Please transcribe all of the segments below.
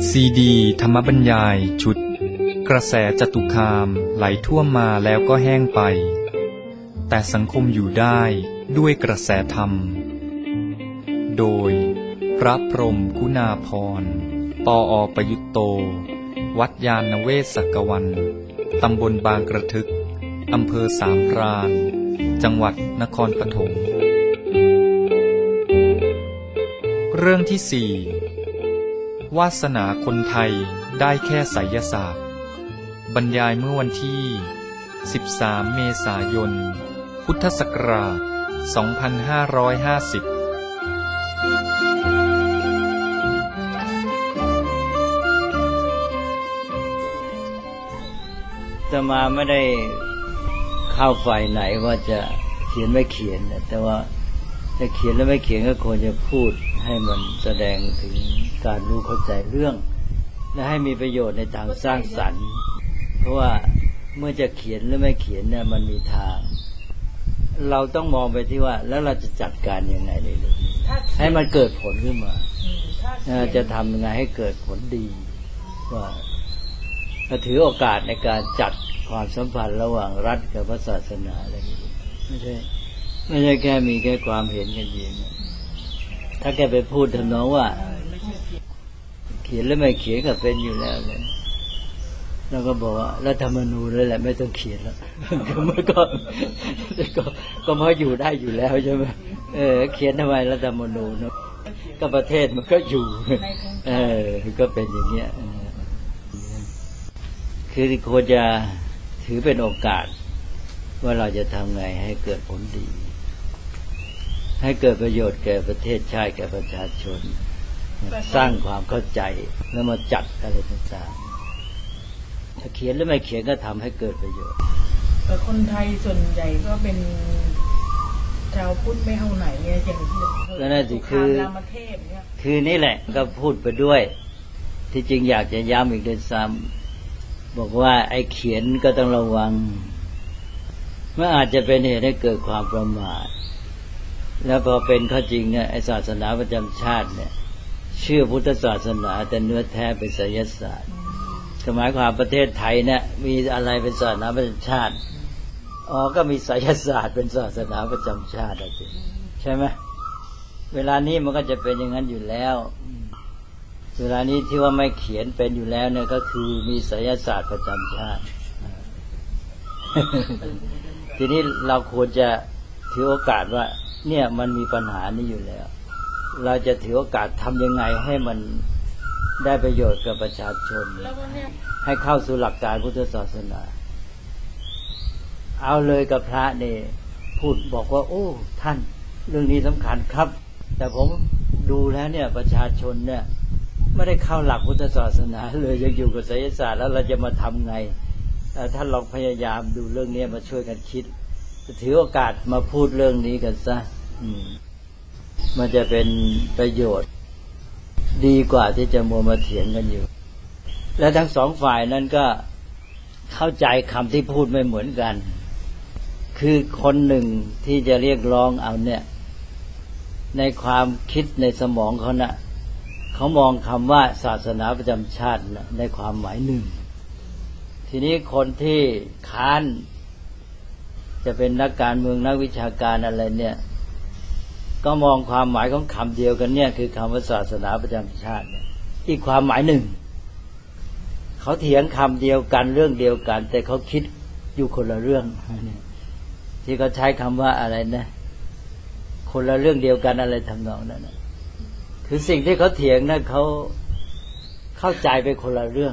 ซีดีธรรมบรรยายชุดกระแสจตุคามไหลท่วมมาแล้วก็แห้งไปแต่สังคมอยู่ได้ด้วยกระแสธรรมโดยพระพรหมกุณาภรณ์ปอ.ประยุตโตวัดยานเวศกวันตำบลบางกระทึกอำเภอสามพรานจังหวัดนครปฐมเรื่องที่ 4 วาสนาคนไทยได้แค่ไสยศาสตร์บรรยายเมื่อวันที่ 13 เมษายน พุทธศักราช 2550 อาตมาไม่ได้เข้าฝ่ายไหนว่าจะเขียนไม่เขียนแต่ว่าจะเขียนแล้วไม่เขียนก็ควรจะพูดให้มันแสดงถึงการรู้เข้าใจเรื่องและให้มีประโยชน์ในทางสร้างสรรค์เพราะว่าเมื่อจะเขียนหรือไม่เขียนเนี่ยมันมีทางเราต้องมองไปที่ว่าแล้วเราจะจัดการยังไงในเรื่องนี้ให้มันเกิดผลขึ้นมาจะทำยังไงให้เกิดผลดีว่าถือโอกาสในการจัดความสัมพันธ์ระหว่างรัฐกับพระศาสนาอะไรอย่างนี้ไม่ใช่แค่มีแค่ความเห็นกันเองถ้าแกไปพูดทำนองว่าเขียนแล้วไม่เขียนก็เป็นอยู่แล้วเลยแล้วก็บอกว่ารัฐธรรมนูญแล้วแหละไม่ต้องเขียนแล้วเมื่อก่อนก็มาอยู่ได้อยู่แล้วใช่ไหมเขียนทำไมรัฐธรรมนูญเนาะก็ประเทศมันก็อยู่ก็เป็นอย่างเงี้ยคือควรจะถือเป็นโอกาสว่าเราจะทำไงให้เกิดผลดีให้เกิดประโยชน์แก่ประเทศชาติแก่ประชาชนสร้างความเข้าใจแล้วมาจัดอะไรต่างๆถ้าเขียนหรือไม่เขียนก็ทำให้เกิดประโยชน์แต่คนไทยส่วนใหญ่ก็เป็นชาวพุทธไม่เอาไหนเนี่ยอย่างที่นั่นสิคือนี่แหละก็พูดไปด้วยที่จริงอยากจะย้ำอีกด้วยซ้ำบอกว่าไอ้เขียนก็ต้องระวังมันอาจจะเป็นเหตุให้เกิดความประมาทแล้วพอเป็นข้อจริงเนี่ยไอ้ศาสนาประจำชาติเนี่ยเชื่อพุทธศาสนาแต่เนื้อแท้เป็นไสยศาสตร์หมายความประเทศไทยเนี่ยมีอะไรเป็นศาสนาประจำชาติก็มีไสยศาสตร์เป็นศาสนาประจำชาติใช่ไหมเวลานี้มันก็จะเป็นอย่างนั้นอยู่แล้วเวลานี้ที่ว่าไม่เขียนเป็นอยู่แล้วเนี่ยก็คือมีไสยศาสตร์ประจำชาติ ทีนี้เราควรจะถือโอกาสว่าเนี่ยมันมีปัญหานี้อยู่แล้วเราจะถือโอกาสทำยังไงให้มันได้ประโยชน์กับประชาชนให้เข้าสู่หลักการพุทธศาสนาเอาเลยกับพระนี่พูดบอกว่าโอ้ท่านเรื่องนี้สำคัญครับแต่ผมดูแล้วเนี่ยประชาชนเนี่ยไม่ได้เข้าหลักพุทธศาสนาเลยยังอยู่กับไสยศาสตร์แล้วเราจะมาทำไงท่านลองพยายามดูเรื่องนี้มาช่วยกันคิดถือโอกาสมาพูดเรื่องนี้กันซะมันจะเป็นประโยชน์ดีกว่าที่จะมัวมาเถียงกันอยู่และทั้งสองฝ่ายนั้นก็เข้าใจคำที่พูดไม่เหมือนกันคือคนหนึ่งที่จะเรียกร้องเอาเนี่ยในความคิดในสมองเขานะเขามองคำว่าศาสนาประจำชาติในความหมายหนึ่งทีนี้คนที่ค้านจะเป็นนักการเมืองนักวิชาการอะไรเนี่ยก็มองความหมายของคำเดียวกันเนี่ยคือคำว่าศาสนาประจำชาติเนี่ยอีกความหมายหนึ่งเขาเถียงคำเดียวกันเรื่องเดียวกันแต่เขาคิดอยู่คนละเรื่องที่เขาใช้คำว่าอะไรนะคนละเรื่องเดียวกันอะไรทำนองนั้นนะคือสิ่งที่เขาเถียงนะเขาเข้าใจไปคนละเรื่อง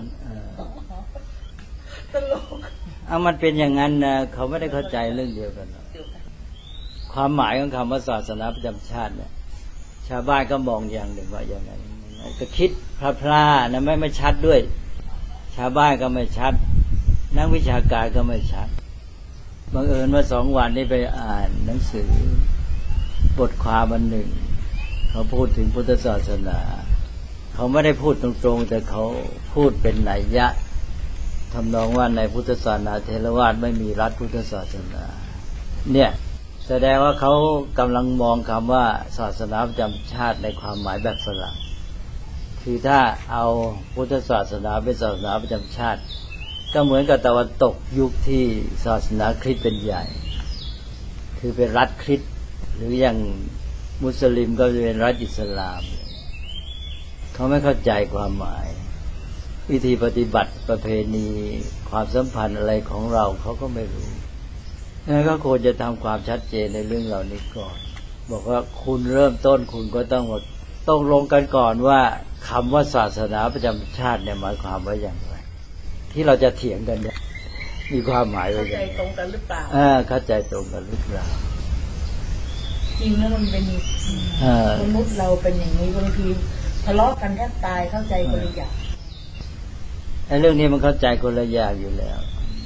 มันเป็นอย่างนั้นนะเขาไม่ได้เข้าใจเรื่องเดียวกันความหมายของคำว่าศาสนาประจำชาติเนี่ยชาวบ้านก็มองอย่างหนึ่งว่าอย่างนั้นก็คิดพลาๆนะไม่ชัดด้วยชาวบ้านก็ไม่ชัดนักวิชาการก็ไม่ชัดบังเอิญว่า2 วันนี้ไปอ่านหนังสือบทความอันหนึ่งเขาพูดถึงพุทธศาสนาเขาไม่ได้พูดตรงๆแต่เขาพูดเป็นนัยยะทำนองว่าในพุทธศาสนาเถรวาทไม่มีรัฐพุทธศาสนาเนี่ยแสดงว่าเขากำลังมองคำว่าศาสนาประจำชาติในความหมายแบบฝรั่งคคือถ้าเอาพุทธศาสนาเป็นศาสนาประจำชาติก็เหมือนกับตะวันตกยุคที่ศาสนาคริสต์เป็นใหญ่คือเป็นรัฐคริสต์หรืออย่างมุสลิมก็เป็นรัฐอิสลามเขาไม่เข้าใจความหมายวิธีปฏิบัติประเพณีความสัมพันธ์อะไรของเราเขาก็ไม่รู้งั้นก็ควรจะทำความชัดเจนในเรื่องเหล่านี้ก่อนบอกว่าคุณเริ่มต้นคุณก็ต้องลงกันก่อนว่าคำว่าศาสนาประจำชาติเนี่ยหมายความว่าอย่างไรที่เราจะเถียงกันเนี่ยมีความหมายว่าอย่างไรเข้าใจตรงกันหรือเปล่าเข้าใจตรงกันหรือเปล่าจริงแล้วมันเป็นมนุษย์เราเป็นอย่างนี้บางทีทะเลาะกันแทบตายเข้าใจคนละอย่างไอ้เรื่องนี้มันเข้าใจคนละอย่างอยู่แล้ว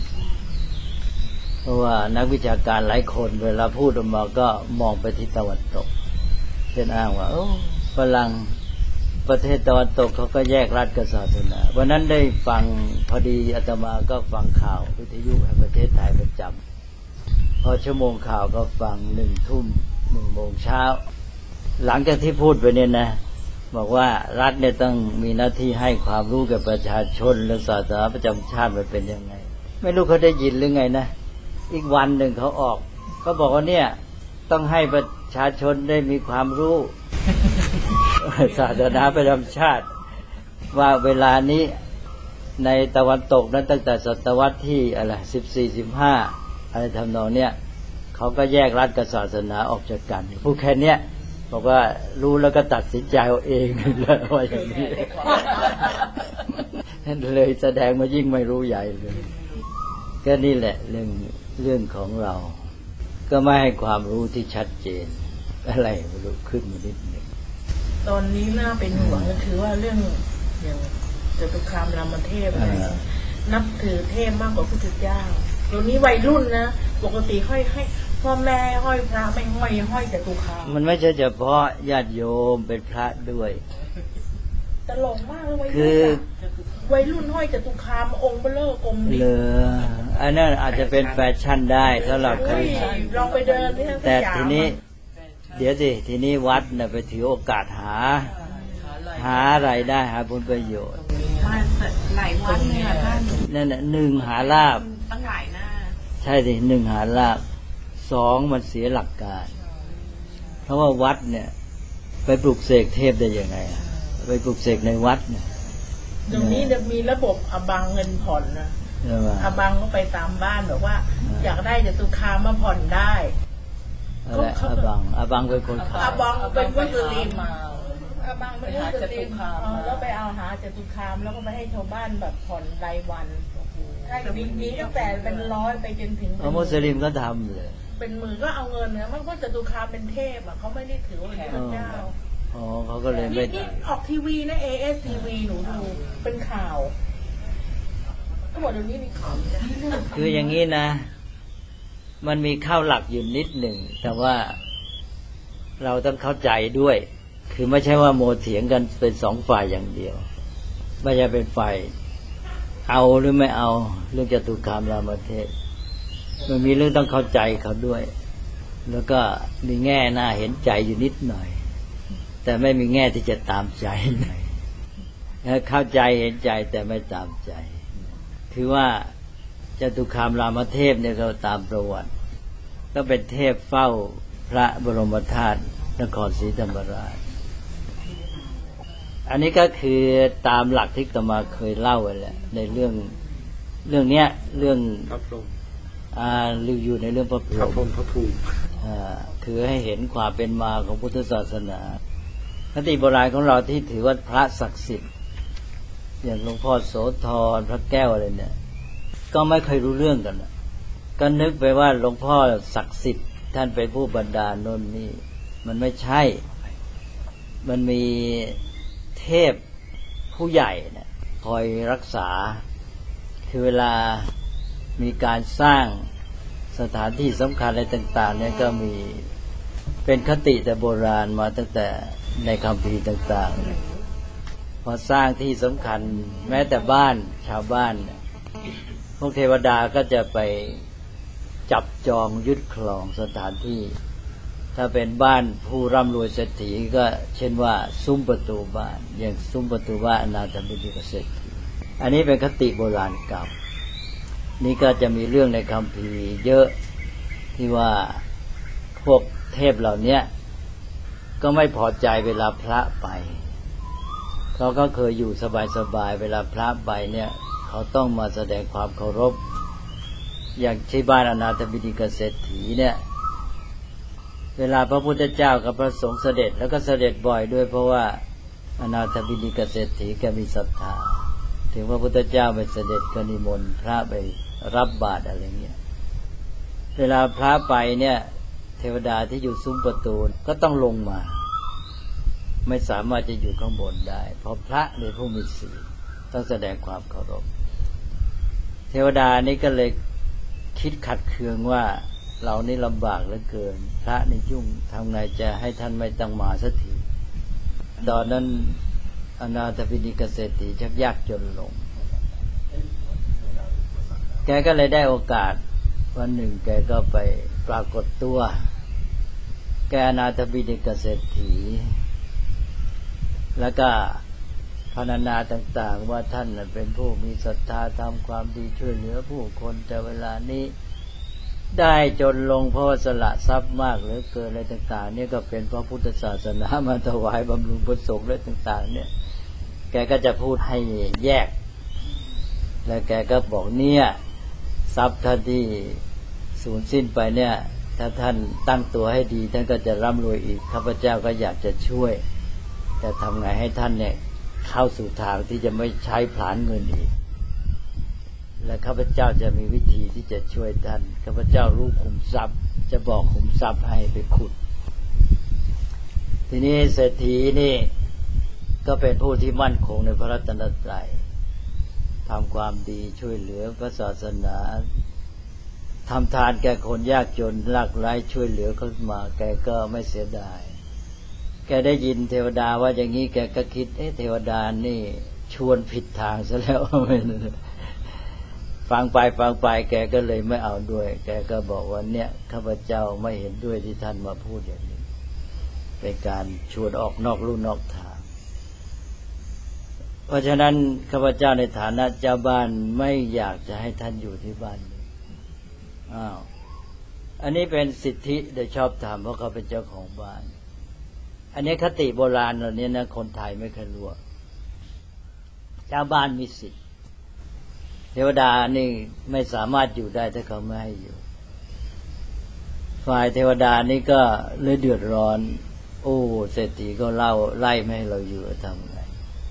เพราะว่านักวิชาการหลายคนเวลาพูดออกมาก็มองไปที่ตะวันตกเช่นอ้างว่าฝรั่งประเทศตะวันตกเขาก็แยกรัฐกับศาสนาวันนั้นได้ฟังพอดีอาตมาก็ฟังข่าววิทยุแห่งประเทศไทยประจำพอชั่วโมงข่าวก็ฟัง1 ทุ่ม1 โมงเช้าหลังจากที่พูดไปเนี่ยนะบอกว่ารัฐเนี่ยต้องมีหน้าที่ให้ความรู้แก่ประชาชนเรื่องศาสนาประจำชาติมันเป็นยังไงไม่รู้เขาได้ยินหรือไงนะอีกวันหนึ่งเขาออกเขาบอกว่าเนี่ยต้องให้ประชาชนได้มีความรู้ ศาสนาประจำชาติว่าเวลานี้ในตะวันตกนั้นตั้งแต่ศตวรรษที่อะไร14-15อะไรทำนองเนี้ยเขาก็แยกรัฐกับศาสนาออกจากกันผู้แค่เนี้ยบอกว่ารู้แล้วก็ตัดสินใจเอาเองเลยว่าอย่างนี้ เลยแสดงมายิ่งไม่รู้ใหญ่เลยก็นี่แหละเรื่องของเราก็ไม่ให้ความรู้ที่ชัดเจนอะไรไม่รู้ขึ้นมานิดนึงตอนนี้น่าเป็นห่วงก็คือว่าเรื่องอย่างจตุคามรามเทพอะไรนับถือเทพมากกว่าพุทธเจ้าเดี๋ยวนี้วัยรุ่นนะปกติห้อยให้พ่อแม่ห้อยพระไม่ห้อยจตุคามมันไม่ใช่เฉพาะญาติโยมเป็นพระด้วยตลกมากเลยคือวัยรุ่นห้อยจตุคามองค์เบลอกลมดิอันนั้นอาจจะเป็นแฟชั่นได้สำหรับใครลองไปเดินที่แต่ทีนี้เดี๋ยวสิทีนี้วัดน่ะไปถือโอกาสหาอะไรได้หาผลประโยชน์มาหลายวันเนี่ยท่านนั่นน่ะ1หาลาภตั้งหลายหน้าใช่สิ1หาลาภ2มันเสียหลักการเพราะว่าวัดเนี่ยไปปลุกเสกเทพได้ยังไงไปปลุกเสกในวัดเนี่ยตรงนี้จะมีระบบอบังเงินผ่อนนะอบังก็ไปตามบ้านบอกว่าอยากได้จตุคามมาผ่อนได้อบังเป็นคนขายอบังเป็นมุสลิมอบังเป็นมุสลิมแล้วไปเอาหาจตุคามแล้วก็ไปให้ชาวบ้านแบบผ่อนรายวันใช่มีตั้งแต่เป็น100ไปจนถึงมุสลิมก็ทำเลยเป็นหมื่นก็เอาเงินนะมันก็จตุคามเป็นเทพเขาไม่ได้ถือว่าเป็นพระเจ้าเขาก็เลยไม่ออกทีวีนะ ASTV หนูดูเป็นข่าวก็บอกเดี๋ยวนี้มีข่าวคืออย่างนี้นะมันมีข้าวหลักอยู่นิดหนึ่งแต่ว่าเราต้องเข้าใจด้วยคือไม่ใช่ว่าโมเถียงกันเป็น2 ฝ่ายอย่างเดียวไม่ใช่เป็นฝ่ายเอาหรือไม่เอาเรื่องจตุคามรามเทพมันมีเรื่องต้องเข้าใจเขาด้วยแล้วก็มีแง่น่าเห็นใจอยู่นิดหน่อยแต่ไม่มีแง่ที่จะตามใจเข้าใจเห็นใจแต่ไม่ตามใจคือว่าจตุคามรามเทพเนี่ยเราตามประวัติก็เป็นเทพเฝ้าพระบรมธาตุนครศรีธรรมราชอันนี้ก็คือตามหลักที่อาตมาเคยเล่าไว้แล้วในเรื่องเนี้ยเรื่องพระพรหมรีวิวในเรื่องพระพรหมพระภูมิคือให้เห็นความเป็นมาของพุทธศาสนาคติโบราณของเราที่ถือว่าพระศักดิ์สิทธิ์อย่างหลวงพ่อโสธรพระแก้วอะไรเนี่ยก็ไม่เคยรู้เรื่องกันก็นึกไปว่าหลวงพ่อศักดิ์สิทธิ์ท่านเป็นผู้บันดาลโน่นนี่มันไม่ใช่มันมีเทพผู้ใหญ่เนี่ยคอยรักษาคือเวลามีการสร้างสถานที่สำคัญอะไรต่างๆเนี่ยก็มีเป็นคติแต่โบราณมาตั้งแต่ในคัมภีร์ต่างๆพอสร้างที่สำคัญแม้แต่บ้านชาวบ้านพวกเทวดาก็จะไปจับจองยึดครองสถานที่ถ้าเป็นบ้านผู้ร่ำรวยเศรษฐีก็เช่นว่าซุ้มประตูบ้านอย่างซุ้มประตูบ้านอนาถบิณฑิกเศรษฐีอันนี้เป็นคติโบราณเก่านี่ก็จะมีเรื่องในคัมภีร์เยอะที่ว่าพวกเทพเหล่านี้ก็ไม่พอใจเวลาพระไปเขาก็เคยอยู่สบายๆเวลาพระไปเนี่ยเขาต้องมาแสดงความเคารพอย่างที่บ้านอนาถบิณฑิกเศรษฐีเนี่ยเวลาพระพุทธเจ้ากับพระสงฆ์เสด็จแล้วก็เสด็จบ่อยด้วยเพราะว่าอนาถบิณฑิกเศรษฐีแกมีศรัทธาถึงพระพุทธเจ้าไปเสด็จก็นิมนต์พระไปรับบาตรอะไรเงี้ยเวลาพระไปเนี่ยเทวดาที่อยู่ซุ้มประตูก็ต้องลงมาไม่สามารถจะอยู่ข้างบนได้เพราะพระในผู้มีศีลต้องแสดงความเคารพเทวดานี้ก็เลยคิดขัดเคืองว่าเรานี่ลำบากเหลือเกินพระนี่ยุ่งทำไงจะให้ท่านไม่ต้องมาสักทีตอนนั้นอนาถบิณฑิกเศรษฐีชักยากจนลงแกก็เลยได้โอกาสวันหนึ่งแกก็ไปปรากฏตัวแกอนาถบิณฑิกเศรษฐีแล้วก็พรรณนาต่างๆว่าท่านเป็นผู้มีศรัทธาทำความดีช่วยเหลือผู้คนแต่เวลานี้ได้จนลงเพราะสละทรัพย์มากเหลือเกินอะไรต่างๆนี่ก็เป็นเพราะพุทธศาสนามาถวายบำรุงพระสงฆ์อะไรต่างๆเนี่ยแกก็จะพูดให้แยกแล้วแกก็บอกเนี่ยทรัพย์ท่านที่สูญสิ้นไปเนี่ยถ้าท่านตั้งตัวให้ดีท่านก็จะร่ำรวยอีกข้าพเจ้าก็อยากจะช่วยแต่ทำไงให้ท่านเนี่ยเข้าสู่ทางที่จะไม่ใช้ผลาญเงินอีกและข้าพเจ้าจะมีวิธีที่จะช่วยท่านข้าพเจ้ารู้ขุมทรัพย์จะบอกขุมทรัพย์ให้ไปขุดทีนี้เศรษฐีนี่ก็เป็นผู้ที่มั่นคงในพระรัตนตรัยทำความดีช่วยเหลือพระศาสนาทำทานแก่คนยากจนยากไร้ช่วยเหลือเขามาแกก็ไม่เสียดายแกได้ยินเทวดาว่าอย่างนี้แกก็คิดเทวดานี่ชวนผิดทางซะแล้วฟังไปแกก็เลยไม่เอาด้วยแกก็บอกว่าเนี่ยข้าพเจ้าไม่เห็นด้วยที่ท่านมาพูดอย่างนี้เป็นการชวนออกนอกลู่นอกทางเพราะฉะนั้นข้าพเจ้าในฐานะเจ้าบ้านไม่อยากจะให้ท่านอยู่ที่บ้านนี้อันนี้เป็นสิทธิโดยชอบธรรมเพราะเขาเป็นเจ้าของบ้านอันนี้คติโบราณเหล่านี้นะคนไทยไม่เคยรู้เจ้าบ้านมีสิทธิเทวดานี่ไม่สามารถอยู่ได้ถ้าเขาไม่ให้อยู่ฝ่ายเทวดานี่ก็เลยเดือดร้อนโอ้เศรษฐีก็ไล่ไม่ให้เราอยู่ทำไง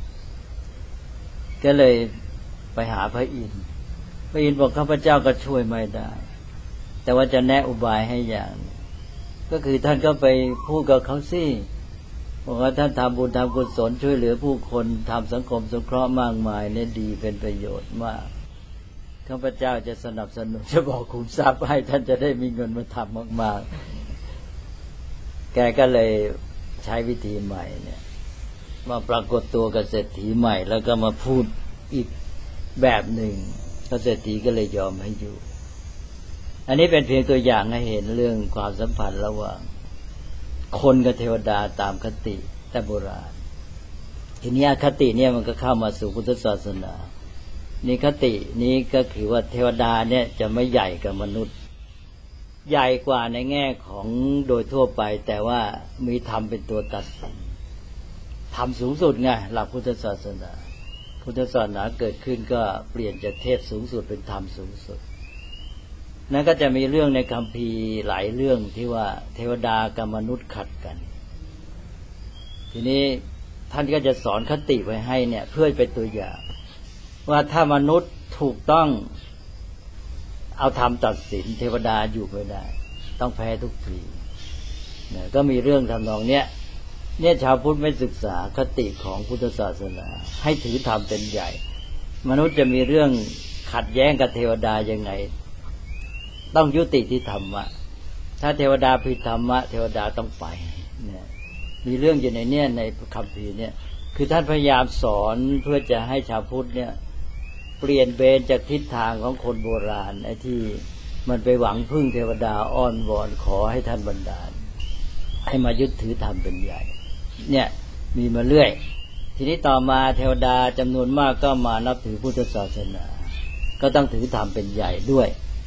ก็เลยไปหาพระอินทร์บอกข้าพเจ้าก็ช่วยไม่ได้แต่ว่าจะแนะอุบายให้อย่างก็คือท่านก็ไปพูดกับเขาสิบอกว่าท่านทำบุญทำกุศลช่วยเหลือผู้คนทำสังคมสงเคราะห์มากมายเนี่ยดีเป็นประโยชน์มากข้าพเจ้าจะสนับสนุนจะบอกขุมทรัพย์ให้ท่านจะได้มีเงินมาทำมากๆแกก็เลยใช้วิธีใหม่เนี่ยมาปรากฏตัวกับเศรษฐีใหม่แล้วก็มาพูดอีกแบบหนึ่งเศรษฐีก็เลยยอมให้อยู่อันนี้เป็นเพียงตัวอย่างให้เห็นเรื่องความสัมพันธ์ระหว่างคนกับเทวดาตามคติแต่โบราณทีนี้คติเนี่ยมันก็เข้ามาสู่พุทธศาสนานี่คตินี้ก็คือว่าเทวดาเนี่ยจะไม่ใหญ่กับมนุษย์ใหญ่กว่าในแง่ของโดยทั่วไปแต่ว่ามีธรรมเป็นตัวตัดสินธรรมสูงสุดไงหลักพุทธศาสนาพุทธศาสนาเกิดขึ้นก็เปลี่ยนจากเทพสูงสุดเป็นธรรมสูงสุดนั่นก็จะมีเรื่องในคัมภีร์หลายเรื่องที่ว่าเทวดากับมนุษย์ขัดกันทีนี้ท่านก็จะสอนคติไว้ให้เนี่ยเพื่อเป็นตัวอย่างว่าถ้ามนุษย์ถูกต้องเอาธรรมตัดสินเทวดาอยู่ไม่ได้ต้องแพ้ทุกทีเนี่ยก็มีเรื่องทำนองเนี้ยชาวพุทธไม่ศึกษาคติของพุทธศาสนาให้ถือธรรมเป็นใหญ่มนุษย์จะมีเรื่องขัดแย้งกับเทวดายังไงต้องยุติที่ธรรมะถ้าเทวดาผิดธรรมะเทวดาต้องไปเนี่ยมีเรื่องอยู่ในเนี่ยในคัมภีร์เนี่ยคือท่านพยายามสอนเพื่อจะให้ชาวพุทธเนี่ยเปลี่ยนเบนจากทิศทางของคนโบราณไอ้ที่มันไปหวังพึ่งเทวดาอ้อนวอนขอให้ท่านบันดาลให้มายึดถือธรรมเป็นใหญ่เนี่ยมีมาเรื่อยทีนี้ต่อมาเทวดาจำนวนมากก็มานับถือพุทธศาสนาก็ต้องถือธรรมเป็นใหญ่ด้วย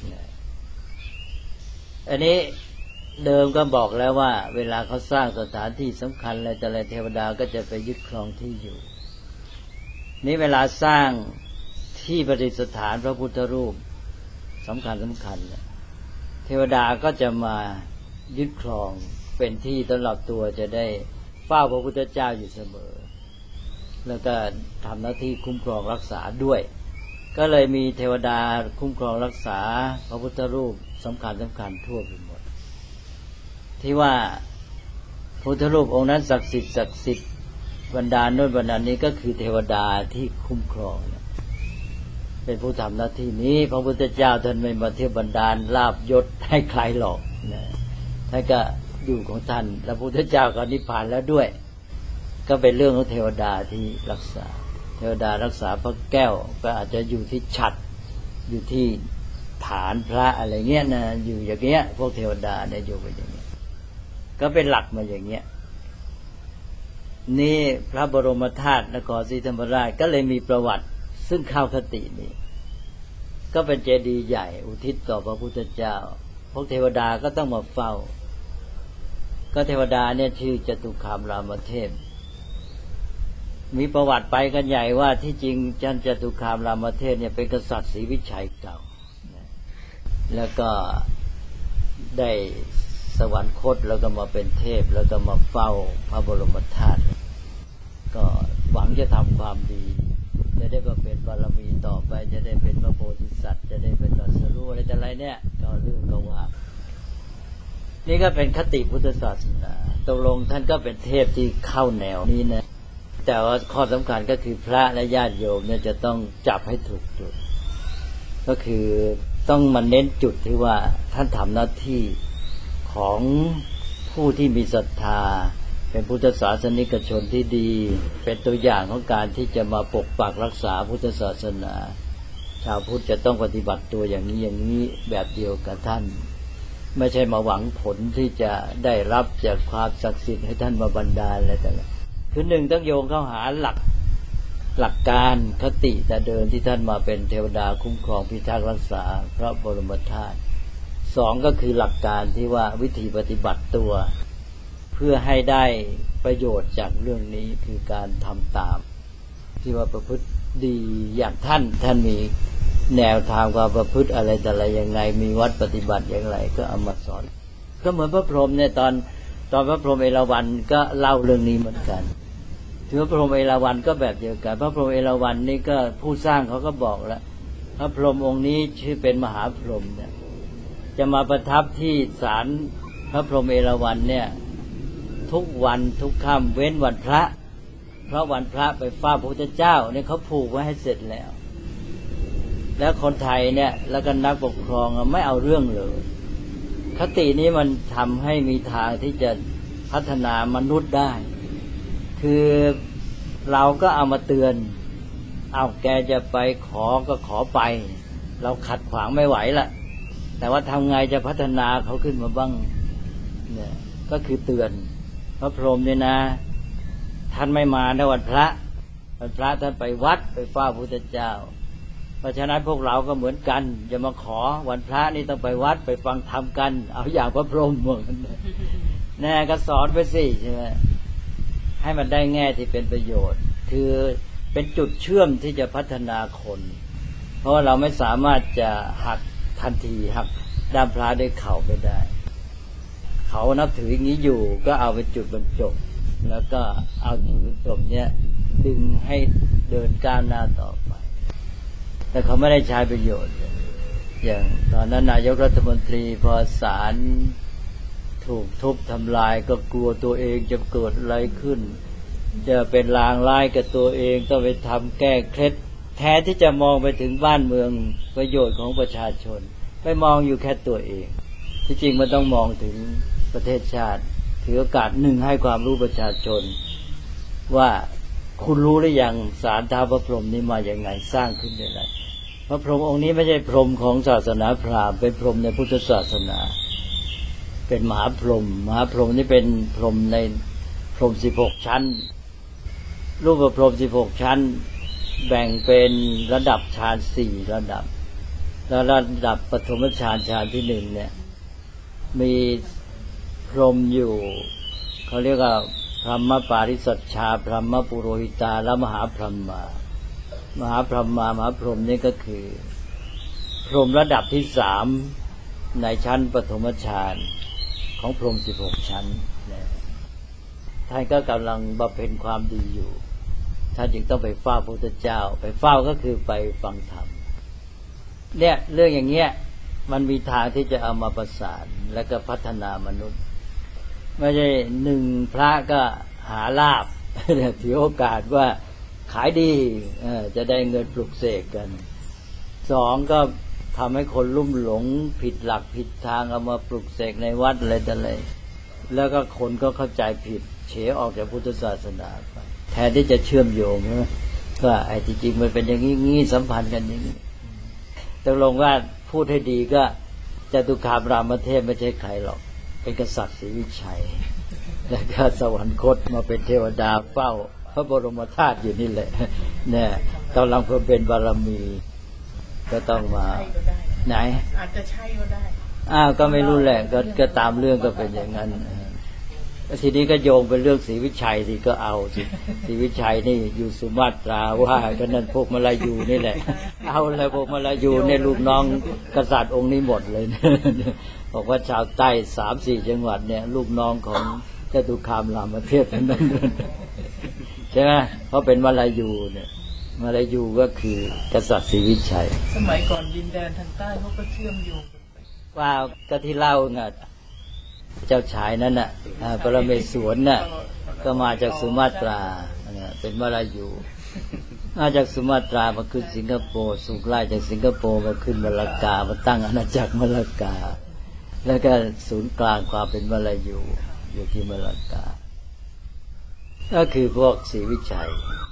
อันนี้เดิมก็บอกแล้วว่าเวลาเขาสร้างสถานที่สำคัญอะไรแต่ละเทวดาก็จะไปยึดครองที่อยู่นี้เวลาสร้างที่ประดิษฐานพระพุทธรูปสำคัญเทวดาก็จะมายึดครองเป็นที่สำหรับตัวจะได้เฝ้าพระพุทธเจ้าอยู่เสมอแล้วก็ทำหน้าที่คุ้มครองรักษาด้วยก็เลยมีเทวดาคุ้มครองรักษาพระพุทธรูปสำคัญทั่วไปหมดที่ว่าพุทธรูปองค์นั้นศักดิ์สิทธิ์บรรดาโน้นบรรดานี้ก็คือเทวดาที่คุ้มครองเป็นผู้ทำหน้าที่นี้พระพุทธเจ้าท่านไม่มาเที่ยวบันดาลลาภยศให้ใครหรอกนะท่านก็อยู่ของท่านแล้วพระพุทธเจ้าก็นิพพานแล้วด้วยก็เป็นเรื่องของเทวดาที่รักษาเทวดารักษาพระแก้วก็อาจจะอยู่ที่ฉัตรอยู่ที่ฐานพระอะไรเงี้ยนะอยู่อย่างเงี้ยพวกเทวดาเนี่ยอยู่ไปอย่างเงี้ยก็เป็นหลักมาอย่างเงี้ยนี่พระบรมธาตุนครศรีธรรมราชก็เลยมีประวัติซึ่งเข้าคตินี้ก็เป็นเจดีย์ใหญ่อุทิศต่อพระพุทธเจ้าพวกเทวดาก็ต้องมาเฝ้าก็เทวดาเนี่ยชื่อจตุคามรามเทพมีประวัติไปกันใหญ่ว่าที่จริงท่านจตุคามรามเทพเนี่ยเป็นกษัตริย์ศรีวิชัยเก่าแล้วก็ได้สวรรคตแล้วก็มาเป็นเทพแล้วก็มาเฝ้าพระบรมธาตุก็หวังจะทำความดีจะได้มาเป็นบารมีต่อไปจะได้เป็นพระโพธิสัตว์จะได้เป็นตรัสรู้อะไรแต่ไรเนี่ยก็เรื่องก็ว่านี่ก็เป็นคติพุทธศาสนาตกลงท่านก็เป็นเทพที่เข้าแนวนี้นะแต่ว่าข้อสำคัญก็คือพระและญาติโยมเนี่ยจะต้องจับให้ถูกจุดก็คือต้องมาเน้นจุดที่ว่าท่านทำหน้าที่ของผู้ที่มีศรัทธาเป็นพุทธศาสนิกชนที่ดีเป็นตัวอย่างของการที่จะมาปกปักรักษาพุทธศาสนาชาวพุทธจะต้องปฏิบัติตัวอย่างนี้แบบเดียวกับท่านไม่ใช่มาหวังผลที่จะได้รับจากความศักดิ์สิทธิ์ให้ท่านมาบันดาลอะไรแต่ละคือหนึ่งต้องโยงเข้าหาหลักการคติแต่เดิมที่ท่านมาเป็นเทวดาคุ้มครองพิทักษ์รักษาพระบรมธาตุสองก็คือหลักการที่ว่าวิธีปฏิบัติตัวเพื่อให้ได้ประโยชน์จากเรื่องนี้คือการทำตามที่ว่าประพฤติดีอย่างท่านมีแนวทางความประพฤติอะไรแต่อะไรยังไงมีวัดปฏิบัติอย่างไรก็เอามาสอนก็เหมือนพระพรหมเนี่ยตอนพระพรหมเอราวัณก็เล่าเรื่องนี้เหมือนกันถือว่าพระพรหมเอราวัณก็แบบเดียวกันพระพรหมเอราวัณนี่ก็ผู้สร้างเขาก็บอกแล้วพระพรหมองค์นี้ชื่อเป็นมหาพรหมเนี่ยจะมาประทับที่ศาลพระพรหมเอราวัณเนี่ยทุกวันทุกค่ำเว้นวันพระเพราะวันพระไปเฝ้าพระพุทธเจ้าเนี่ยเขาผูกไว้ให้เสร็จแล้วคนไทยเนี่ยแล้วก็นักปกครองไม่เอาเรื่องเลยคตินี้มันทำให้มีทางที่จะพัฒนามนุษย์ได้คือเราก็เอามาเตือนเอาแกจะไปขอก็ขอไปเราขัดขวางไม่ไหวละแต่ว่าทำไงจะพัฒนาเขาขึ้นมาบ้างเนี่ยก็คือเตือนพระพรหมเนี่ยนะท่านไม่มาในวันพระท่านไปวัดไปเฝ้าพระพุทธเจ้าเพราะฉะนั้นพวกเราก็เหมือนกันจะมาขอวันพระนี่ต้องไปวัดไปฟังธรรมกันเอาอย่างพระพรหมเหมือนกันแน่ก็สอนไปสิใช่ไหมให้มันได้แง่ที่เป็นประโยชน์คือเป็นจุดเชื่อมที่จะพัฒนาคนเพราะเราไม่สามารถจะหักทันทีหักด้ามพระด้วยเข่าไปได้เขานับถืออย่างนี้อยู่ก็เอาเป็นจุดบรรจบแล้วก็เอาจุดบรรจบเนี้ยดึงให้เดินก้าวหน้าต่อไปแต่เขาไม่ได้ใช้ประโยชน์อย่างตอนนั้นนายกรัฐมนตรีพอศาลถูกทุบทำลายก็กลัวตัวเองจะเกิดอะไรขึ้นจะเป็นลางร้ายกับตัวเองต้องไปทำแก้เคล็ดแทนที่จะมองไปถึงบ้านเมืองประโยชน์ของประชาชนไปมองอยู่แค่ตัวเองที่จริงมันต้องมองถึงประเทศชาติถือโอกาสหนึ่งให้ความรู้ประชาชนว่าคุณรู้หรือยังศาลท้าวพระพรหมนี้มาอย่างไงสร้างขึ้นได้ไรพระพรหมองค์นี้ไม่ใช่พรหมของศาสนาพราหมณ์เป็นพรหมในพุทธศาสนาเป็นมหาพรหมนี่เป็นพรหมในพรหม16 ชั้นรูปพรหม16 ชั้นแบ่งเป็นระดับฌาน4 ระดับแล้วระดับปฐมฌานฌานที่1เนี่ยมีพรหมอยู่เขาเรียกว่าพรหมปาริสัชชาพรหมปุโรหิตาและมหาพรหมามหาพรหมนี่ก็คือพรหมระดับที่3ในชั้นปฐมฌานของพรหม16 ชั้นท่านก็กำลังบำเพ็ญความดีอยู่ท่านจึงต้องไปเฝ้าพระพุทธเจ้าไปเฝ้าก็คือไปฟังธรรมเนี่ยเรื่องอย่างเงี้ยมันมีทางที่จะเอามาประสานแล้วก็พัฒนามนุษย์ไม่ใช่1พระก็หาลาภ ถือโอกาสว่าขายดีจะได้เงินปลุกเสกกัน2ก็ทำให้คนลุ่มหลงผิดหลักผิดทางเอามาปลุกเสกในวัดอะไรต่ออะไรแล้วก็คนก็เข้าใจผิดเฉออกจากพุทธศาสนาไปแทนที่จะเชื่อมโยงนะว่าไอ้จริงๆมันเป็นอย่างนี้สัมพันธ์กันอย่างนี้ตกลงว่าพูดให้ดีก็จตุคามรามเทพไม่ใช่ใครหรอกเป็นกษัตริย์ศรีวิชัยแล้วก็สวรรคตมาเป็นเทวดาเฝ้าพระบรมธาตุอยู่นี่แหละเนี่ยกำลังเพิ่มเป็นบารมีก็ต้องมาไหนอาจจะใช่ก็ได้ก็ไม่รู้แหละก็ตามเรื่องก็เป็นอย่างนั้นทีนี้ก็โยงเป็นเรื่องศรีวิชัยสิก็เอาสิศรีวิชัยนี่อยู่สุมาตราว่าก็นั่นพวกมลายูนี่แหละเอาเลยพวกมลายูเนี่ยลูกน้องกษัตริย์องค์นี้หมดเลยบอกว่าชาวใต้ 3-4 จังหวัดเนี่ยลูกน้องของจตุคามรามเทพทั้งนั้นใช่ไหมเพราะเป็นมลายูเนี่ยมลายูก็คือกษัตริย์ศรีวิชัยสมัยก่อนดินแดนทางใต้เขาก็เชื่อมโยงว่าก็ที่เล่าไงเจ้าชายนั้นน่ะปรเมศวรน่ะก็มาจากสุมาตราเป็นมลายูมาจากสุมาตรามาขึ้นสิงคโปร์สุกไล่จากสิงคโปร์มาขึ้นมลากามาตั้งอาณาจักรมลากาแล้วก็ศูนย์กลางความเป็นมลายูอยู่ที่มลากาก็คือพวกศรีวิชัย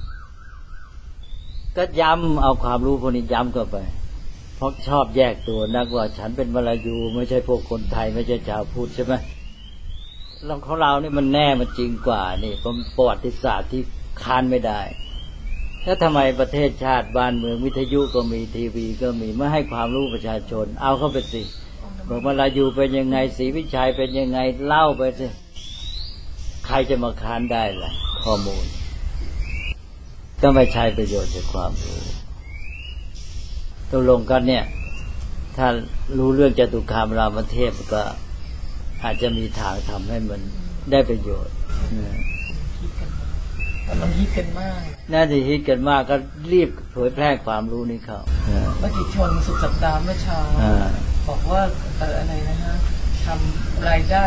ก็ย้ำเอาความรู้พวกนี้ย้ำเข้าไปเพราะชอบแยกตัวนักว่าฉันเป็นมลายูไม่ใช่พวกคนไทยไม่ใช่ชาวพุทธใช่ไหมเราของเรานี่มันแน่มันจริงกว่านี่ประวัติศาสตร์ที่ค้านไม่ได้แล้วทำไมประเทศชาติบ้านเมืองวิทยุก็มีทีวีก็มีไม่ให้ความรู้ประชาชนเอาเข้าไปสิบอกมลายูเป็นยังไงศรีวิชัยเป็นยังไงเล่าไปสิใครจะมาค้านได้ล่ะข้อมูลก็ไม่ใช้ประโยชน์จากความรู้ตกลงกันเนี่ยถ้ารู้เรื่องจตุคามรามเทพก็อาจจะมีทางทำให้มันได้ประโยชน์มันฮิตกันมากน่าจะฮิตกันมากก็รีบเผยแพร่ความรู้นี้เขามติชนสุดสัปดาห์เมื่อเช้าบอกว่าอะไรนะฮะทำรายได้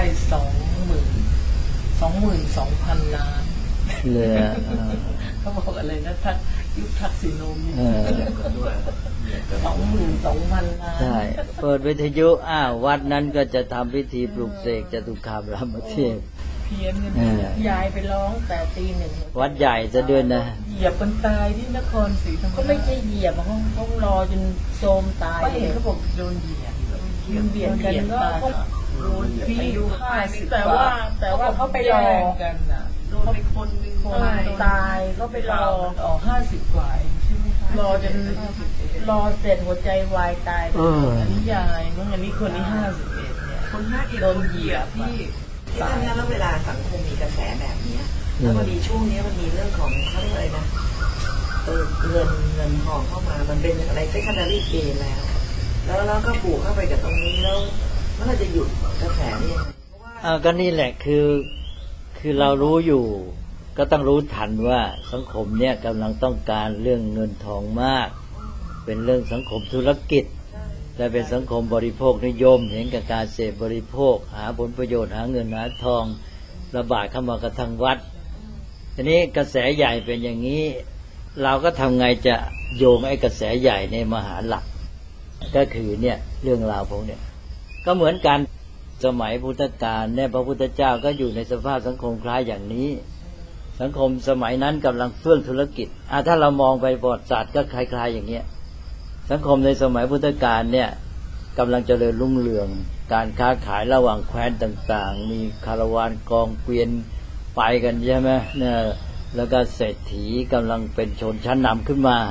22,000 ล้านเลยเขาบอกอะไรนะยุคทักษิณมี22,000 ล้านใช่เปิดวิทยุวัดนั้นก็จะทำพิธีปลุกเสกจตุคามรามเทพเพี้ยนกันยายไปร้องแต่ตี 1 วัดใหญ่จะเดือนนะเหยียบคนตายที่นครศรีธรรมราชก็ไม่ใช่เหยียบเขารอจนโทรมตายก็เห็นเขาบอกโดนเหยียบเบียดกันก็โดนพี่ดู50แต่ว่าเขาไปรอกันน่ะโดนไปคนนึงตายก็ไปรอออก50 กว่าใช่ไหมคะรอจนรอเสร็จหัวใจวายตายอันนี้ยายเมื่ออันนี้คนนี้51เนี่ยคน51โดนเหยียบพี่ตอนนี้แล้วเวลาสังคมมีกระแสแบบนี้แล้วพอดีช่วงนี้มันมีเรื่องของเขาเรียกอะไรนะเงินทองเข้ามามันเป็นอะไรเซ็กชันดารี่เกมแล้วก็ผูกเข้าไปกับตรงนี้แล้วมันจะหยุดกระแสนี่ยังไงก็นี่แหละคือเรารู้อยู่ก็ต้องรู้ทันว่าสังคมเนี่ยกำลังต้องการเรื่องเงินทองมากเป็นเรื่องสังคมธุรกิจแต่เป็นสังคมบริโภคนิยมเห็นกับการเสพบริโภคหาผลประโยชน์หาเงินหาทองระบาดเข้ามากระทั่งวัดทีนี้กระแสใหญ่เป็นอย่างนี้เราก็ทำไงจะโยงไอ้กระแสใหญ่ในมหาหลักก็คือเนี่ยเรื่องราวพวกเนี่ยก็เหมือนกันสมัยพุทธกาลเนี่ยพระพุทธเจ้าก็อยู่ในสภาพสังคมคล้ายอย่างนี้สังคมสมัยนั้นกำลังเฟื่องธุรกิจถ้าเรามองไปประวัติศาสตร์ก็คล้ายๆอย่างเนี้ยสังคมในสมัยพุทธกาลเนี่ยกำลังเจริญรุ่งเรืองการค้าขายระหว่างแคว้นต่างๆมีคาราวานกองเกวียนไปกันใช่ไหมเนี่ยแล้วก็เศรษฐีกำลังเป็นชนชั้นนำขึ้นมา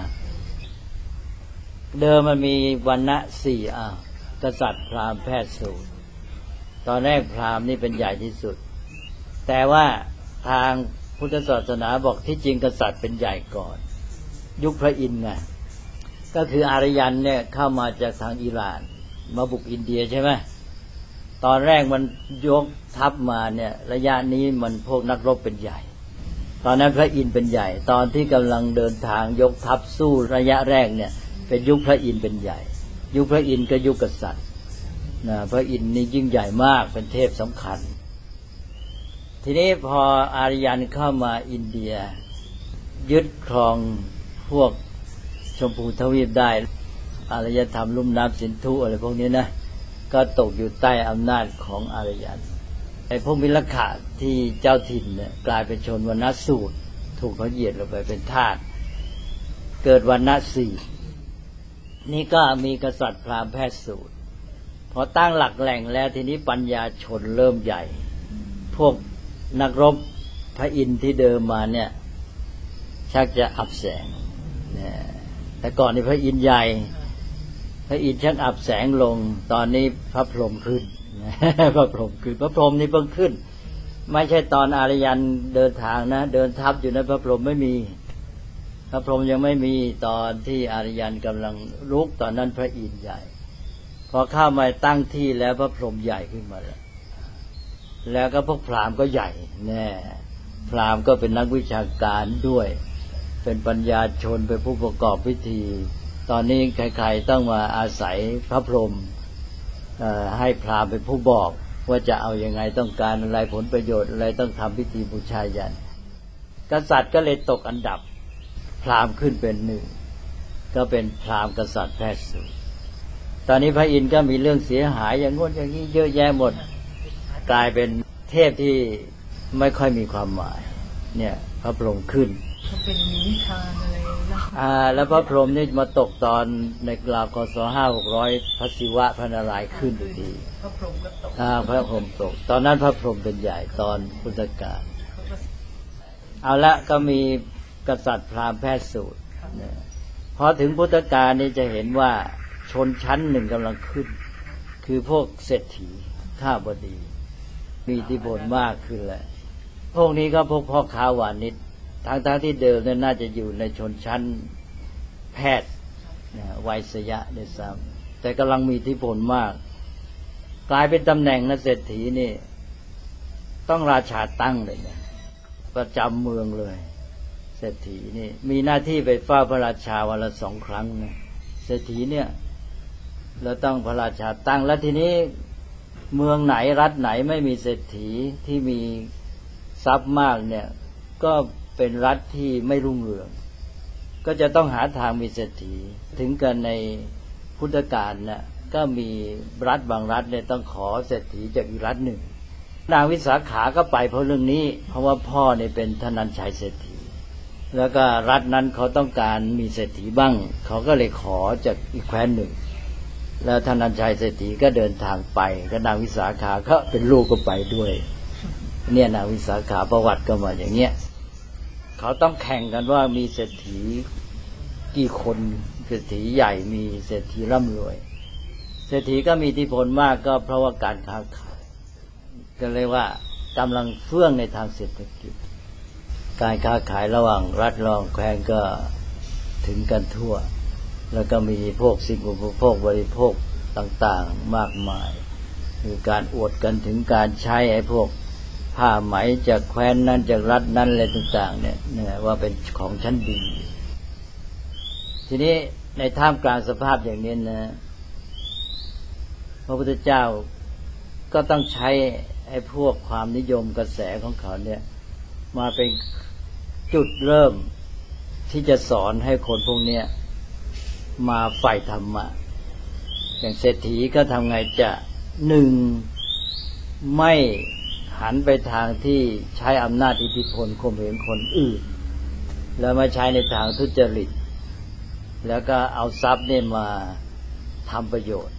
เดิมมันมีวรรณะสี่กษัตริย์พราหมณ์แพทย์สูตรตอนแรกพราหมณ์นี่เป็นใหญ่ที่สุดแต่ว่าทางพุทธศาสนาบอกที่จริงกษัตริย์เป็นใหญ่ก่อนยุคพระอินทร์ไงก็คืออารยันเนี่ยเข้ามาจากทางอิหร่านมาบุกอินเดียใช่ไหมตอนแรกมันยกทัพมาเนี่ยระยะนี้มันพวกนักรบเป็นใหญ่ตอนนั้นพระอินทร์เป็นใหญ่ตอนที่กำลังเดินทางยกทัพสู้ระยะแรกเนี่ยเป็นยุคพระอินทร์เป็นใหญ่ยุคพระอินทร์ก็ยุคกษัตริย์นะพระอินทร์นี่ยิ่งใหญ่มากเป็นเทพสำคัญทีนี้พออารยันเข้ามาอินเดียยึดครองพวกชมพูทวีปได้อารยธรรมลุ่มน้ำสินธุอะไรพวกนี้นะก็ตกอยู่ใต้อำนาจของอารยันไอ้พวกมิลขะที่เจ้าถิ่นเนี่ยกลายเป็นชนวรรณสูตรถูกเขาเหยียดลงไปเป็นทาสเกิดวรรณะสี่นี่ก็มีกษัตริย์พราหมณ์แพทย์สูตรพอตั้งหลักแหล่งแล้วทีนี้ปัญญาชนเริ่มใหญ่พวกนักรบพระอินทร์ที่เดิมมาเนี่ยชักจะอับแสงแต่ก่อนนี่พระอินทร์ใหญ่พระอินทร์ชักอับแสงลงตอนนี้พระพรหมขึ้นพระพรหมขึ้นพระพรหมนี่เพิ่งขึ้นไม่ใช่ตอนอารยันเดินทางนะเดินทัพอยู่นะพระพรหมไม่มีพระพรหมยังไม่มีตอนที่อารยันกำลังลุกตอนนั้นพระอินทร์ใหญ่พอเข้ามาตั้งที่แล้วพระพรหมใหญ่ขึ้นมาแล้วก็พวกพราหมณ์ก็ใหญ่แน่พราหมณ์ก็เป็นนักวิชาการด้วยเป็นปัญญาชนเป็นผู้ประกอบพิธีตอนนี้ใครๆต้องมาอาศัยพระพรหมให้พราหมณ์เป็นผู้บอกว่าจะเอายังไงต้องการอะไรผลประโยชน์อะไรต้องทำพิธีบูชายันกษัตริย์ก็เลยตกอันดับพราหมณ์ขึ้นเป็นหนึ่งก็เป็นพราหมณ์กษัตริย์แพทย์สูตรตอนนี้พระอินทร์ก็มีเรื่องเสียหายอย่างงนอย่างนี้เยอะแยะหมดกลายเป็นเทพที่ไม่ค่อยมีความหมายเนี่ยพระพรหมขึ้นก็เป็นนิทานอะไรนะแล้วพระพรหมนี่มาตกตอนในราวคศ500-600พระศิวะพระนารายณ์ขึ้นอยู่ดีพระพรหมก็ตกพระพรหมตกตอนนั้นพระพรหมเป็นใหญ่ตอนพุทธกาลเอาละก็มีกษัตริย์พราหมณ์แพทย์สูตรพอถึงพุทธกาลนี่จะเห็นว่าชนชั้นหนึ่งกำลังขึ้นคือพวกเศรษฐีข้าบดีมีอิทธิพลมากขึ้นแหละพวกนี้ก็พวกพ่อค้าวานิชทั้งที่เดิมเนี่ยน่าจะอยู่ในชนชั้นแพทย์ไวยสยะด้วยซ้ำแต่กำลังมีอิทธิพลมากกลายเป็นตำแหน่งนะเศรษฐีนี่ต้องราชาตั้งเลยนะประจำเมืองเลยเศรษฐีนี่มีหน้าที่ไปเฝ้าพระราชาวันละ2 ครั้งนะเศรษฐีเนี่ยแล้วต้องพระราชาตั้งแล้วทีนี้เมืองไหนรัฐไหนไม่มีเศรษฐีที่มีทรัพย์มากเนี่ยก็เป็นรัฐที่ไม่รุ่งเรืองก็จะต้องหาทางมีเศรษฐีถึงกันในพุทธกาลน่ะก็มีรัฐบางรัฐเนี่ยต้องขอเศรษฐีจากอีกรัฐหนึ่งนางวิสาขาก็ไปเพราะเรื่องนี้เพราะว่าพ่อเนี่ยเป็นธนัญชัยเศรษฐีแล้วก็รัฐนั้นเขาต้องการมีเศรษฐีบ้างเขาก็เลยขอจากอีกแคว้นหนึ่งแล้วธนัญชัยเศรษฐีก็เดินทางไปก็นางวิสาขาก็เป็นลูกก็ไปด้วยเนี่ยนางวิสาขาประวัติก็มาอย่างเงี้ยเขาต้องแข่งกันว่ามีเศรษฐีกี่คนเศรษฐีใหญ่มีเศรษฐีร่ำรวยเศรษฐีก็มีอิทธิพลมากก็เพราะว่าการค้าขายก็เลยว่ากำลังเฟื่องในทางเศรษฐกิจการค้าขายระหว่างรัฐรองแคว้นก็ถึงกันทั่วแล้วก็มีพวกสิ่งอุปโภคบริโภคต่างๆมากมายมีการอวดกันถึงการใช้ไอ้พวกผ้าไหมจากแคว้นนั้นจากรัฐนั้นอะไรต่างๆเนี่ยว่าเป็นของชั้นดีทีนี้ในท่ามกลางสภาพอย่างนี้นะพระพุทธเจ้าก็ต้องใช้ไอ้พวกความนิยมกระแสของเขาเนี่ยมาเป็นจุดเริ่มที่จะสอนให้คนพวกนี้มาใฝ่ธรรมะอย่างเศรษฐีก็ทำไงจะหนึ่งไม่หันไปทางที่ใช้อำนาจอิทธิพลข่มเหงคนอื่นแล้วมาใช้ในทางทุจริตแล้วก็เอาทรัพย์เนี่ยมาทำประโยชน์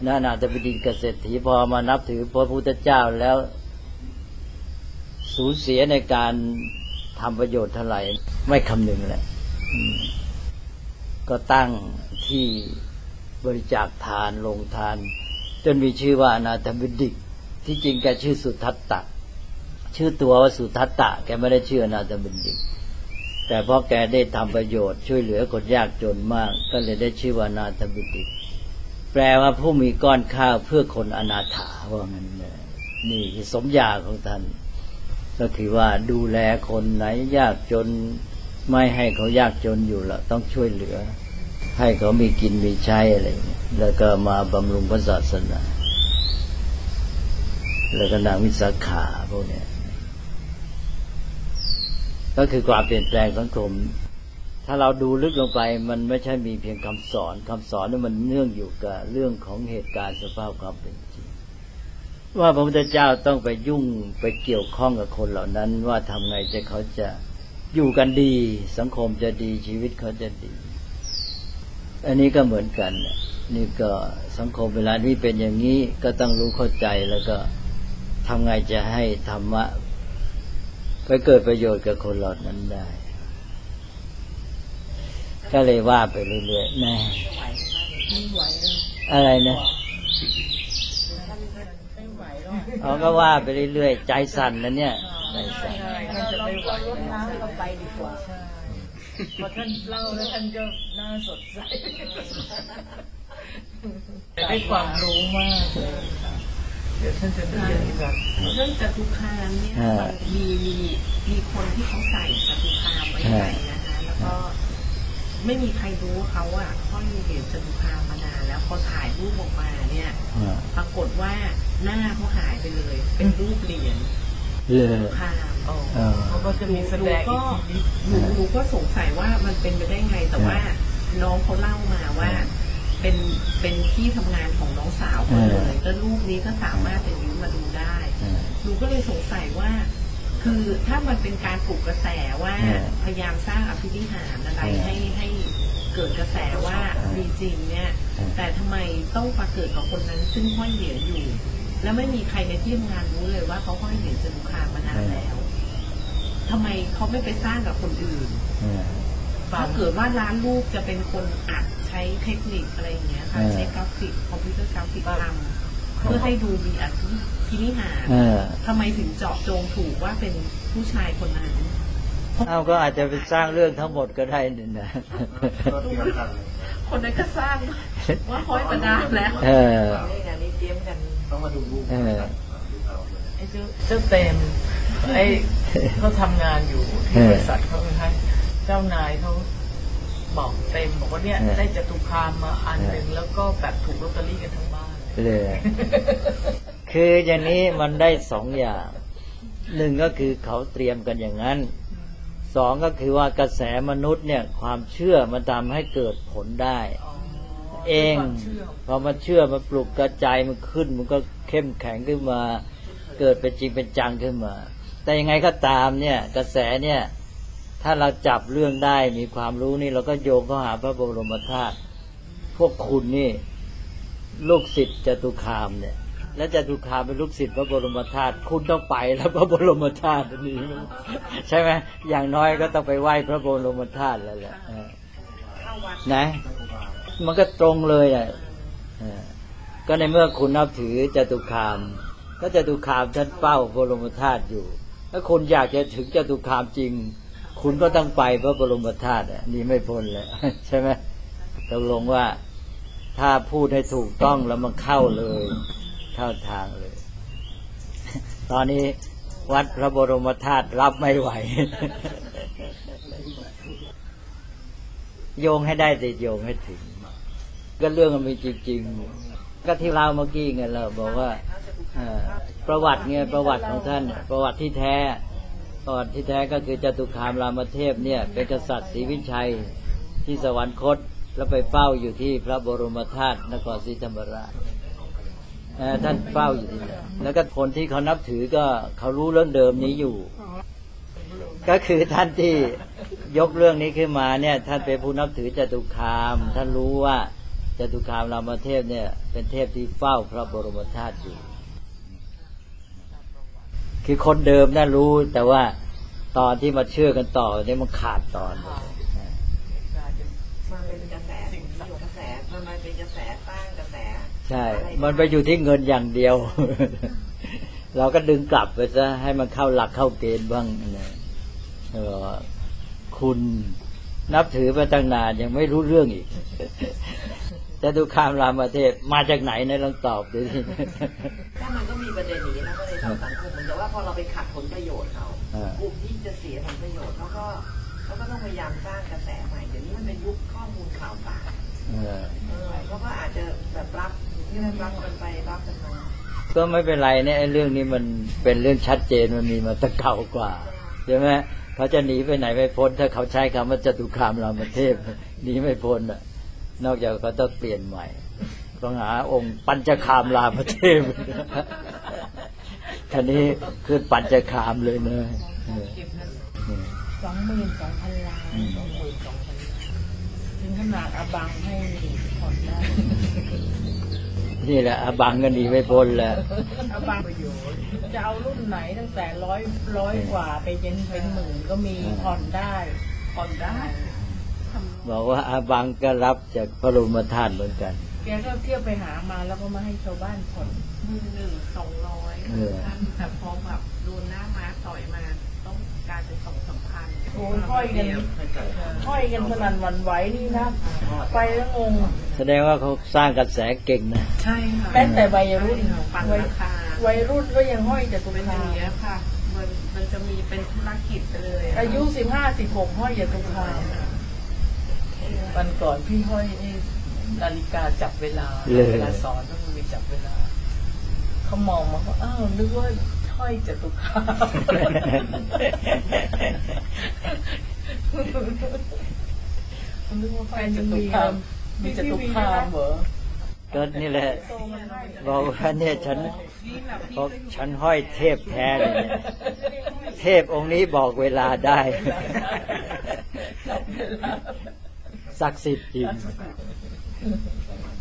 นานาถบิณฑิกเศรษฐีพอมานับถือพระพุทธเจ้าแล้วสูญเสียในการทำประโยชน์เท่าไหร่ไม่คำนึงแหละก็ตั้งที่บริจาคทานลงทานจนมีชื่อว่าอนาถบิณฑิกที่จริงแกชื่อสุทัตตะชื่อตัวว่าสุทัตตะแกไม่ได้ชื่ออนาถบิณฑิกแต่เพราะแกได้ทำประโยชน์ช่วยเหลือคนยากจนมากก็เลยได้ชื่อว่าอนาถบิณฑิกแปลว่าผู้มีก้อนข้าวเพื่อคนอนาถาว่างั้นนี่คือสมญาของท่านก็คือว่าดูแลคนไหนยากจนไม่ให้เขายากจนอยู่แล้วต้องช่วยเหลือให้เขามีกินมีใช้อะไรแล้วก็มาบำรุงพระศาสนาแล้วก็นางวิสาขาพวกนี้ก็คือความเปลี่ยนแปลงสังคมถ้าเราดูลึกลงไปมันไม่ใช่มีเพียงคำสอนนี่มันเนื่องอยู่กับเรื่องของเหตุการณ์สภาพความเป็นจริงว่าพระพุทธเจ้าต้องไปยุ่งไปเกี่ยวข้องกับคนเหล่านั้นว่าทำไงจะเขาจะอยู่กันดีสังคมจะดีชีวิตเขาจะดีอันนี้ก็เหมือนกันนี่ก็สังคมเวลานี้เป็นอย่างนี้ก็ต้องรู้เข้าใจแล้วก็ทำไงจะให้ธรรมะไปเกิดประโยชน์กับคนเหล่านั้นได้ก็เลยว่าไปเรื่อยๆแม่อะไรนะเขาก็ว่าไปเรื่อยๆใจสั่นนะเนี่ยใจสั่นเราลดน้ำเราไปดีกว่าพอท่านเล่าแล้วท่านก็น่าสดใสได้ความรู้มากเลยเดี๋ยวท่านจะเรียนกันเรื่องจตุคามเนี่ยมีคนที่เขาใส่จตุคามไว้ในนะคะแล้วก็ไม่มีใครรู้เขาอ่ะห้อยเหรียญจตุคามมานานแล้วพอถ่ายรูปออกมาเนี่ยปรากฏว่าหน้าเขาหายไปเลยเป็นรูปเหรียญจตุคามเขาก็จะมีแสดงหนูก็สงสัยว่ามันเป็นไปได้ไงแต่ว่าน้องเขาเล่ามาว่าเป็นที่ทำงานของน้องสาวคนเลยแล้วรูปนี้ก็สามารถไปยืมมาดูได้หนูก็เลยสงสัยว่าคือถ้ามันเป็นการปลุกกระแสว่าพยายามสร้างอภินิหารอะไรให้เกิดกระแสว่ามีจริงเนี่ยแต่ทำไมต้องมาเกิดกับคนนั้นซึ่งห้อยเหรียญอยู่แล้วไม่มีใครในที่ทำงานรู้เลยว่าเขาห้อยเหรียญจตุคามมานานแล้วทำไมเขาไม่ไปสร้างกับคนอื่นถ้าเกิดว่าร้านรูปจะเป็นคนอัดใช้เทคนิคอะไรอย่างเงี้ยค่ะใช้กราฟิกคอมพิวเตอร์กราฟิกทำเพื่อให้ดูมีอภินิหารทำไมถึงเจาะจงถูกว่าเป็นผู้ชายคนนั้นเอาก็อาจจะไปสร้างเรื่องทั้งหมดก็ได้นี่นะคนนั้นก็สร้างว่าห้อยมานานแล้วงานนี้เตรียมกันต้องมาดูรูปไอ้เจ้าเต็มไอ้เขาทำงานอยู่ที่บริษัทเขาเป็นท่านเจ้านายเขาบอกเต็มบอกว่าเนี่ยได้จตุคามมาอันหนึ่งแล้วก็แบบถูกลอตเตอรี่กันทั้งบ้านเลยคืออย่างนี้มันได้สองอย่างหนึ่งก็คือเขาเตรียมกันอย่างนั้นสองก็คือว่ากระแสมนุษย์เนี่ยความเชื่อมันทำให้เกิดผลได้เองพอมันเชื่อมันปลุกกระจายมันขึ้นมันก็เข้มแข็งขึ้นมาเกิดเป็นจริงเป็นจังขึ้นมาแต่ยังไงก็ตามเนี่ยกระแสเนี่ยถ้าเราจับเรื่องได้มีความรู้นี่เราก็โยงเข้าหาพระบรมธาตุพวกคุณนี่ลูกศิษย์จตุคามเนี่ยและจตุคามเป็นลูกศิษย์พระบรมธาตุคุณต้องไปแล้วพระบรมธาตุนี้ใช่ไหมอย่างน้อยก็ต้องไปไหว้พระบรมธาตุแล้วแหละนะมันก็ตรงเลยอ่ะก็ในเมื่อคุณนับถือจตุคามก็จตุคามท่านเฝ้าบรมธาตุอยู่ถ้าคุณอยากจะถึงจตุคามจริงคุณก็ต้องไปพระบรมธาตุนี่ไม่พ้นเลยใช่ไหมตกลงว่าถ้าพูดให้ถูกต้องแล้วมันเข้าเลยเข้าทางเลยตอนนี้วัดพระบรมธาตุรับไม่ไหวโยงให้ได้แต่โยงให้ถึงก็เรื่องมันมีจริงๆก็ที่เราเมื่อกี้ไงเราบอกว่าประวัติไงประวัติของท่านประวัติที่แท้ก็คือจตุคามรามเทพเนี่ยเป็นกษัตริย์ศรีวิชัยที่สวรรคตแล้วไปเฝ้าอยู่ที่พระบรมธาตุนครศรีธรรมราชท่านเฝ้าอยู่ที่นั่นแล้วก็คนที่เขานับถือก็เขารู้เรื่องเดิมนี้อยู่ก็คือท่านที่ยกเรื่องนี้ขึ้นมาเนี่ยท่านเป็นผู้นับถือจตุคามท่านรู้ว่าจตุคามรามเทพเนี่ยเป็นเทพที่เฝ้าพระบรมธาตุอยู่คือคนเดิมน่ารู้แต่ว่าตอนที่มาเชื่อกันต่อเนี่ยมันขาดตอนมันเป็นกระแสกระแสมันเป็นกระแสสร้างกระแสใช่มันไปอยู่ที่เงินอย่างเดียว เราก็ดึงกลับไปซะให้มันเข้าหลักเข้าเกณฑ์บ้างนะคุณนับถือมาตั้งนานยังไม่รู้เรื่องอีกจตุคามรามเทพมาจากไหนในลองตอบดูสิถ้ามันก็มีประเด็นนี้นะก็เลยทำสังคมเหมือนกับว่าพอเราไปขัดผลประโยชน์เขากลุ่มที่จะเสียผลประโยชน์เขาก็ต้องพยายามสร้างกระแสใหม่เดี๋ยวนี้มันเป็นยุคข้อมูลข่าวสารเขาก็อาจจะแบบรับกันไปรับกันมาก็ไม่เป็นไรเนี่ยเรื่องนี้มันเป็นเรื่องชัดเจนมันมีมาตั้งเก่ากว่าใช่ไหมเขาจะหนีไปไหนไม่พ้นถ้าเขาใช้คำว่าจตุคามรามเทพหนีไม่พ้นอ่ะนอกจากเขาต้องเปลี่ยนใหม่ต้องหาองค์ปัญจคามรามเทพท่านี้คือปัญจคามเลยเนอะ 22,000 ล้านถึงขนาดอบังให้ผ่อนได้นี่แหละอบังก็หนีไม่พ้นแล้วอบังประโยชน์จะเอารุ่นไหนตั้งแต่ร้อยกว่าไปเป็นหมื่นก็มีผ่อนได้บอกว่าอาบังก็รับจากพระบรมธาตุเหมือนกันแกก็เที่ยวไปหามาแล้วก็มาให้ชาวบ้านผ่อน 100-200แต่พอแบบโดนหน้าม้าต่อยมาต้องการเป็น2-3,000 โอ้ห้อยกันสนั่นหวั่นไหวนี่นะไปแล้วงงแสดงว่าเขาสร้างกระแสเก่งนะใช่ค่ะแม้แต่วัยรุ่นวัยรุ่นก็ยังห้อยจตุคามค่ะมันจะมีเป็นธุรกิจเลยอายุ15-16ห้อยจตุคามวันก่อนพี่ห้อยนาฬิกาจับเวลาสอนต้องมีจับเวลาเขามองมาว่าอ้าวนึกว่าห้อยจตุคามนึกว่าห้อยจตุคามมีจตุคามเหรอก็นี่แหละบอกว่าเนี่ยฉันห้อยเทพแท้เลยเนี่ยเทพองค์นี้บอกเวลาได้ศักดิ์สิทธิ์จริง